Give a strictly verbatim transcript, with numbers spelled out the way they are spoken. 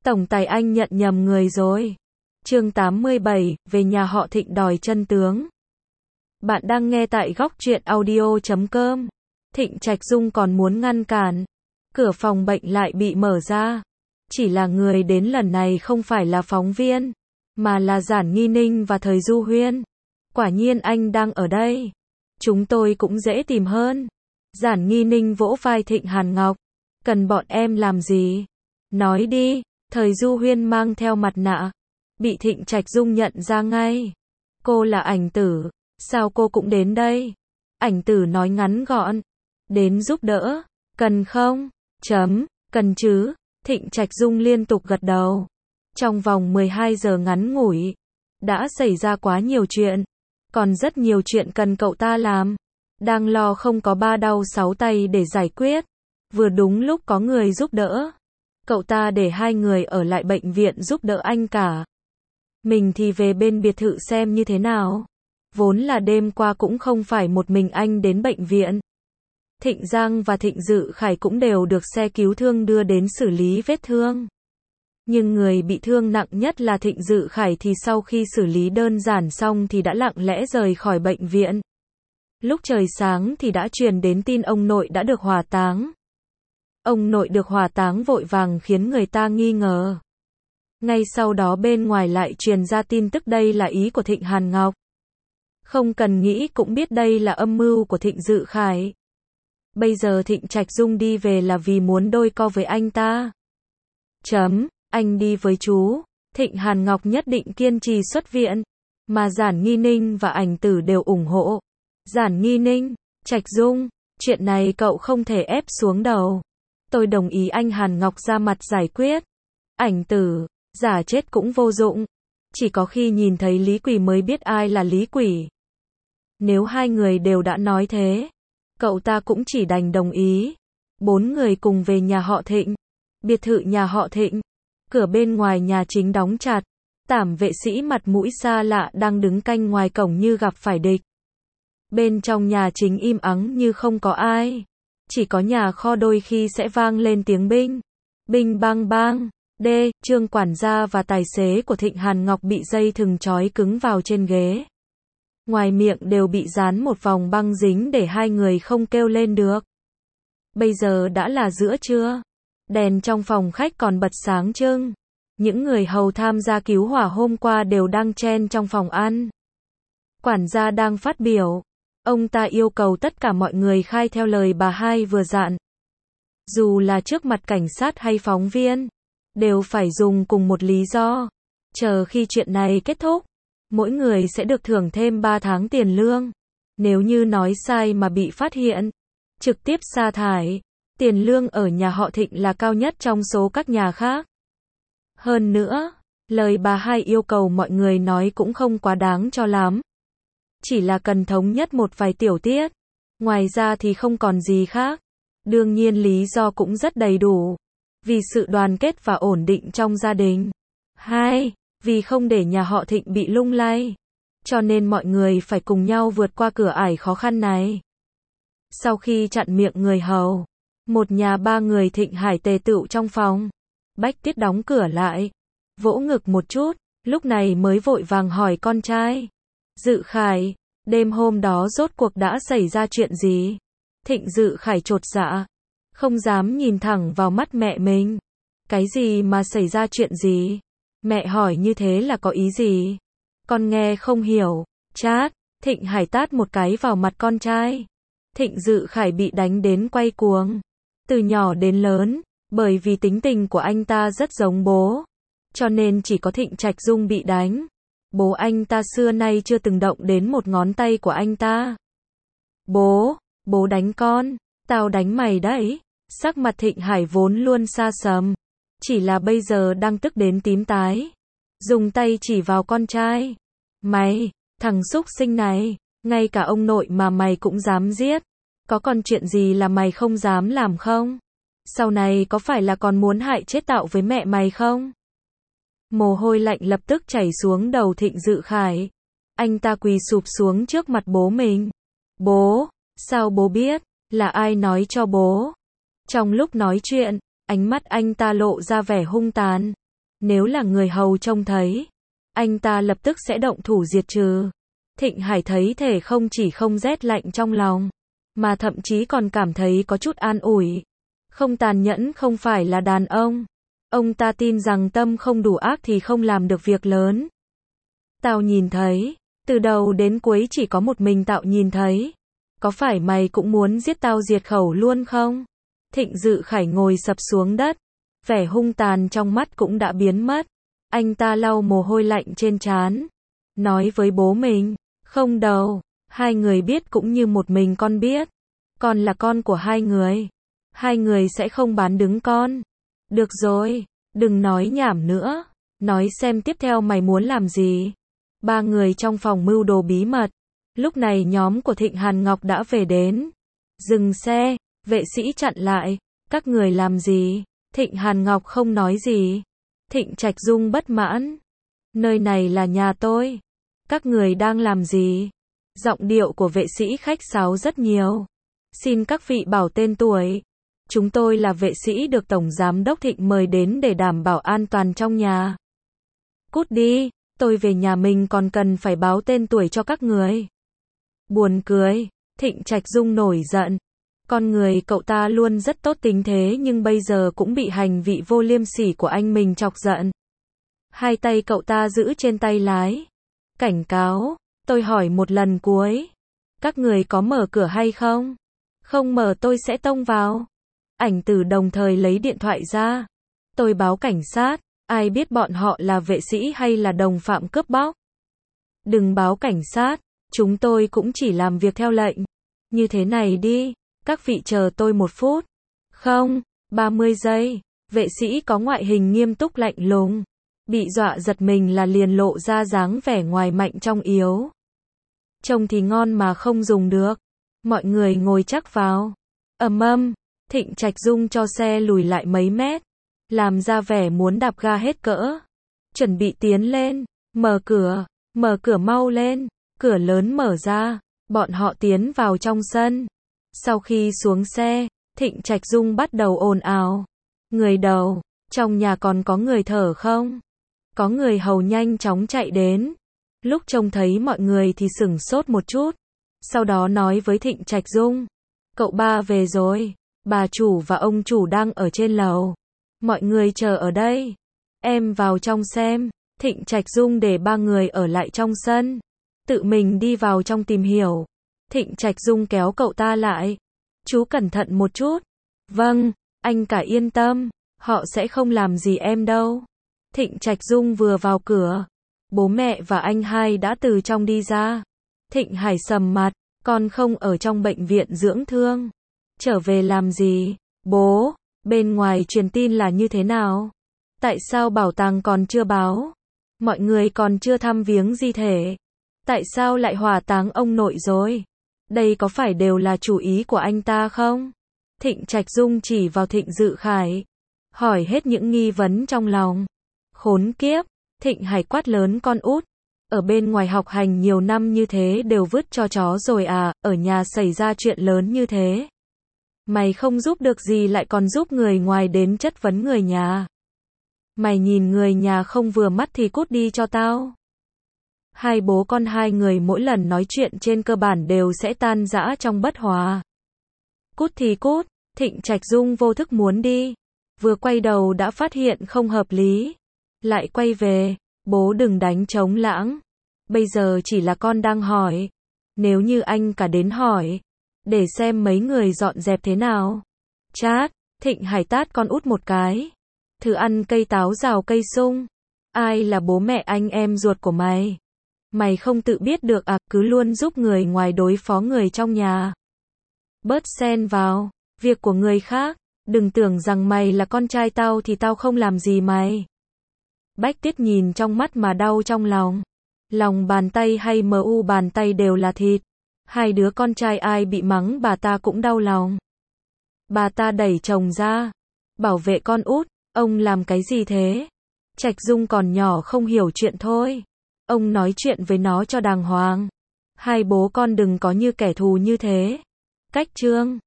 Tổng tài anh nhận nhầm người rồi. Chương tám mươi bảy, về nhà họ Thịnh đòi chân tướng. Bạn đang nghe tại góc truyện audio chấm com. Thịnh Trạch Dung còn muốn ngăn cản. Cửa phòng bệnh lại bị mở ra. Chỉ là người đến lần này không phải là phóng viên, mà là Giản Nghi Ninh và Thời Du Huyên. Quả nhiên anh đang ở đây. Chúng tôi cũng dễ tìm hơn. Giản Nghi Ninh vỗ vai Thịnh Hàn Ngọc. Cần bọn em làm gì? Nói đi. Thời Du Huyên mang theo mặt nạ. Bị Thịnh Trạch Dung nhận ra ngay. Cô là Ảnh Tử. Sao cô cũng đến đây? Ảnh Tử nói ngắn gọn. Đến giúp đỡ. Cần không? Chấm. Cần chứ. Thịnh Trạch Dung liên tục gật đầu. Trong vòng mười hai giờ ngắn ngủi, đã xảy ra quá nhiều chuyện. Còn rất nhiều chuyện cần cậu ta làm. Đang lo không có ba đau sáu tay để giải quyết. Vừa đúng lúc có người giúp đỡ. Cậu ta để hai người ở lại bệnh viện giúp đỡ anh cả. Mình thì về bên biệt thự xem như thế nào. Vốn là đêm qua cũng không phải một mình anh đến bệnh viện. Thịnh Giang và Thịnh Dự Khải cũng đều được xe cứu thương đưa đến xử lý vết thương. Nhưng người bị thương nặng nhất là Thịnh Dự Khải thì sau khi xử lý đơn giản xong thì đã lặng lẽ rời khỏi bệnh viện. Lúc trời sáng thì đã truyền đến tin ông nội đã được hỏa táng. Ông nội được hỏa táng vội vàng khiến người ta nghi ngờ. Ngay sau đó bên ngoài lại truyền ra tin tức đây là ý của Thịnh Hàn Ngọc. Không cần nghĩ cũng biết đây là âm mưu của Thịnh Dự Khải. Bây giờ Thịnh Trạch Dung đi về là vì muốn đôi co với anh ta. Chấm, anh đi với chú. Thịnh Hàn Ngọc nhất định kiên trì xuất viện. Mà Giản Nghi Ninh và Ảnh Tử đều ủng hộ. Giản Nghi Ninh, Trạch Dung, chuyện này cậu không thể ép xuống đầu. Tôi đồng ý anh Hàn Ngọc ra mặt giải quyết. Ảnh Tử, giả chết cũng vô dụng. Chỉ có khi nhìn thấy Lý Quỷ mới biết ai là Lý Quỷ. Nếu hai người đều đã nói thế, cậu ta cũng chỉ đành đồng ý. Bốn người cùng về nhà họ Thịnh. Biệt thự nhà họ Thịnh. Cửa bên ngoài nhà chính đóng chặt. Tảm vệ sĩ mặt mũi xa lạ đang đứng canh ngoài cổng như gặp phải địch. Bên trong nhà chính im ắng như không có ai. Chỉ có nhà kho đôi khi sẽ vang lên tiếng binh. Binh bang bang. D. Trương quản gia và tài xế của Thịnh Hàn Ngọc bị dây thừng trói cứng vào trên ghế. Ngoài miệng đều bị dán một vòng băng dính để hai người không kêu lên được. Bây giờ đã là giữa trưa. Đèn trong phòng khách còn bật sáng trưng. Những người hầu tham gia cứu hỏa hôm qua đều đang chen trong phòng ăn. Quản gia đang phát biểu. Ông ta yêu cầu tất cả mọi người khai theo lời bà hai vừa dặn. Dù là trước mặt cảnh sát hay phóng viên, đều phải dùng cùng một lý do. Chờ khi chuyện này kết thúc, mỗi người sẽ được thưởng thêm ba tháng tiền lương. Nếu như nói sai mà bị phát hiện, trực tiếp sa thải. Tiền lương ở nhà họ Thịnh là cao nhất trong số các nhà khác. Hơn nữa, lời bà hai yêu cầu mọi người nói cũng không quá đáng cho lắm. Chỉ là cần thống nhất một vài tiểu tiết. Ngoài ra thì không còn gì khác. Đương nhiên lý do cũng rất đầy đủ. Vì sự đoàn kết và ổn định trong gia đình. Hai, vì không để nhà họ Thịnh bị lung lay. Cho nên mọi người phải cùng nhau vượt qua cửa ải khó khăn này. Sau khi chặn miệng người hầu, một nhà ba người Thịnh Hải tề tựu trong phòng. Bách Tiết đóng cửa lại, vỗ ngực một chút, lúc này mới vội vàng hỏi con trai. Dự Khải, đêm hôm đó rốt cuộc đã xảy ra chuyện gì? Thịnh Dự Khải chột dạ, không dám nhìn thẳng vào mắt mẹ mình. Cái gì mà xảy ra chuyện gì? Mẹ hỏi như thế là có ý gì? Con nghe không hiểu. Chát, Thịnh Hải tát một cái vào mặt con trai. Thịnh Dự Khải bị đánh đến quay cuồng. Từ nhỏ đến lớn, bởi vì tính tình của anh ta rất giống bố, cho nên chỉ có Thịnh Trạch Dung bị đánh. Bố anh ta xưa nay chưa từng động đến một ngón tay của anh ta. Bố, bố đánh con, tao đánh mày đấy. Sắc mặt Thịnh Hải vốn luôn xa sầm, chỉ là bây giờ đang tức đến tím tái. Dùng tay chỉ vào con trai. Mày, thằng súc sinh này, ngay cả ông nội mà mày cũng dám giết. Có còn chuyện gì là mày không dám làm không? Sau này có phải là còn muốn hại chết tạo với mẹ mày không? Mồ hôi lạnh lập tức chảy xuống đầu Thịnh Dự Khải. Anh ta quỳ sụp xuống trước mặt bố mình. Bố, sao bố biết? Là ai nói cho bố? Trong lúc nói chuyện, ánh mắt anh ta lộ ra vẻ hung tàn. Nếu là người hầu trông thấy, anh ta lập tức sẽ động thủ diệt trừ. Thịnh Hải thấy thể không chỉ không rét lạnh trong lòng, mà thậm chí còn cảm thấy có chút an ủi. Không tàn nhẫn không phải là đàn ông. Ông ta tin rằng tâm không đủ ác thì không làm được việc lớn. Tao nhìn thấy, từ đầu đến cuối chỉ có một mình tao nhìn thấy. Có phải mày cũng muốn giết tao diệt khẩu luôn không? Thịnh Dự Khải ngồi sập xuống đất, vẻ hung tàn trong mắt cũng đã biến mất. Anh ta lau mồ hôi lạnh trên trán, nói với bố mình, không đâu, hai người biết cũng như một mình con biết. Con là con của hai người. Hai người sẽ không bán đứng con. Được rồi, đừng nói nhảm nữa. Nói xem tiếp theo mày muốn làm gì. Ba người trong phòng mưu đồ bí mật. Lúc này nhóm của Thịnh Hàn Ngọc đã về đến. Dừng xe, vệ sĩ chặn lại. Các người làm gì? Thịnh Hàn Ngọc không nói gì. Thịnh Trạch Dung bất mãn. Nơi này là nhà tôi. Các người đang làm gì? Giọng điệu của vệ sĩ khách sáo rất nhiều. Xin các vị bảo tên tuổi. Chúng tôi là vệ sĩ được Tổng Giám đốc Thịnh mời đến để đảm bảo an toàn trong nhà. Cút đi, tôi về nhà mình còn cần phải báo tên tuổi cho các người. Buồn cười, Thịnh Trạch Dung nổi giận. Con người cậu ta luôn rất tốt tính thế nhưng bây giờ cũng bị hành vị vô liêm sỉ của anh mình chọc giận. Hai tay cậu ta giữ trên tay lái. Cảnh cáo, tôi hỏi một lần cuối. Các người có mở cửa hay không? Không mở tôi sẽ tông vào. Ảnh Tử đồng thời lấy điện thoại ra. Tôi báo cảnh sát, ai biết bọn họ là vệ sĩ hay là đồng phạm cướp bóc. Đừng báo cảnh sát, chúng tôi cũng chỉ làm việc theo lệnh. Như thế này đi, các vị chờ tôi một phút. Không, ba mươi giây. Vệ sĩ có ngoại hình nghiêm túc lạnh lùng. Bị dọa giật mình là liền lộ ra dáng vẻ ngoài mạnh trong yếu. Trông thì ngon mà không dùng được. Mọi người ngồi chắc vào. Ầm ầm, Thịnh Trạch Dung cho xe lùi lại mấy mét. Làm ra vẻ muốn đạp ga hết cỡ. Chuẩn bị tiến lên. Mở cửa, mở cửa mau lên. Cửa lớn mở ra. Bọn họ tiến vào trong sân. Sau khi xuống xe, Thịnh Trạch Dung bắt đầu ồn ào. Người đầu, trong nhà còn có người thở không? Có người hầu nhanh chóng chạy đến. Lúc trông thấy mọi người thì sửng sốt một chút. Sau đó nói với Thịnh Trạch Dung. Cậu ba về rồi. Bà chủ và ông chủ đang ở trên lầu. Mọi người chờ ở đây. Em vào trong xem. Thịnh Trạch Dung để ba người ở lại trong sân. Tự mình đi vào trong tìm hiểu. Thịnh Trạch Dung kéo cậu ta lại. Chú cẩn thận một chút. Vâng, anh cả yên tâm. Họ sẽ không làm gì em đâu. Thịnh Trạch Dung vừa vào cửa. Bố mẹ và anh hai đã từ trong đi ra. Thịnh Hải sầm mặt. Con không ở trong bệnh viện dưỡng thương. Trở về làm gì? Bố, bên ngoài truyền tin là như thế nào? Tại sao bảo tàng còn chưa báo? Mọi người còn chưa thăm viếng di thể. Tại sao lại hỏa táng ông nội rồi? Đây có phải đều là chủ ý của anh ta không? Thịnh Trạch Dung chỉ vào Thịnh Dự Khải. Hỏi hết những nghi vấn trong lòng. Khốn kiếp, Thịnh Hải quát lớn con út. Ở bên ngoài học hành nhiều năm như thế đều vứt cho chó rồi à, ở nhà xảy ra chuyện lớn như thế. Mày không giúp được gì lại còn giúp người ngoài đến chất vấn người nhà. Mày nhìn người nhà không vừa mắt thì cút đi cho tao. Hai bố con hai người mỗi lần nói chuyện trên cơ bản đều sẽ tan rã trong bất hòa. Cút thì cút, Thịnh Trạch Dung vô thức muốn đi. Vừa quay đầu đã phát hiện không hợp lý. Lại quay về, bố đừng đánh trống lãng. Bây giờ chỉ là con đang hỏi. Nếu như anh cả đến hỏi, để xem mấy người dọn dẹp thế nào. Chát, Thịnh Hải tát con út một cái. Thử ăn cây táo rào cây sung. Ai là bố mẹ anh em ruột của mày? Mày không tự biết được à, cứ luôn giúp người ngoài đối phó người trong nhà. Bớt xen vào việc của người khác. Đừng tưởng rằng mày là con trai tao thì tao không làm gì mày. Bách Tiết nhìn trong mắt mà đau trong lòng. Lòng bàn tay hay mờ u bàn tay đều là thịt. Hai đứa con trai ai bị mắng bà ta cũng đau lòng. Bà ta đẩy chồng ra. Bảo vệ con út, ông làm cái gì thế? Trạch Dung còn nhỏ không hiểu chuyện thôi. Ông nói chuyện với nó cho đàng hoàng. Hai bố con đừng có như kẻ thù như thế. Cách chương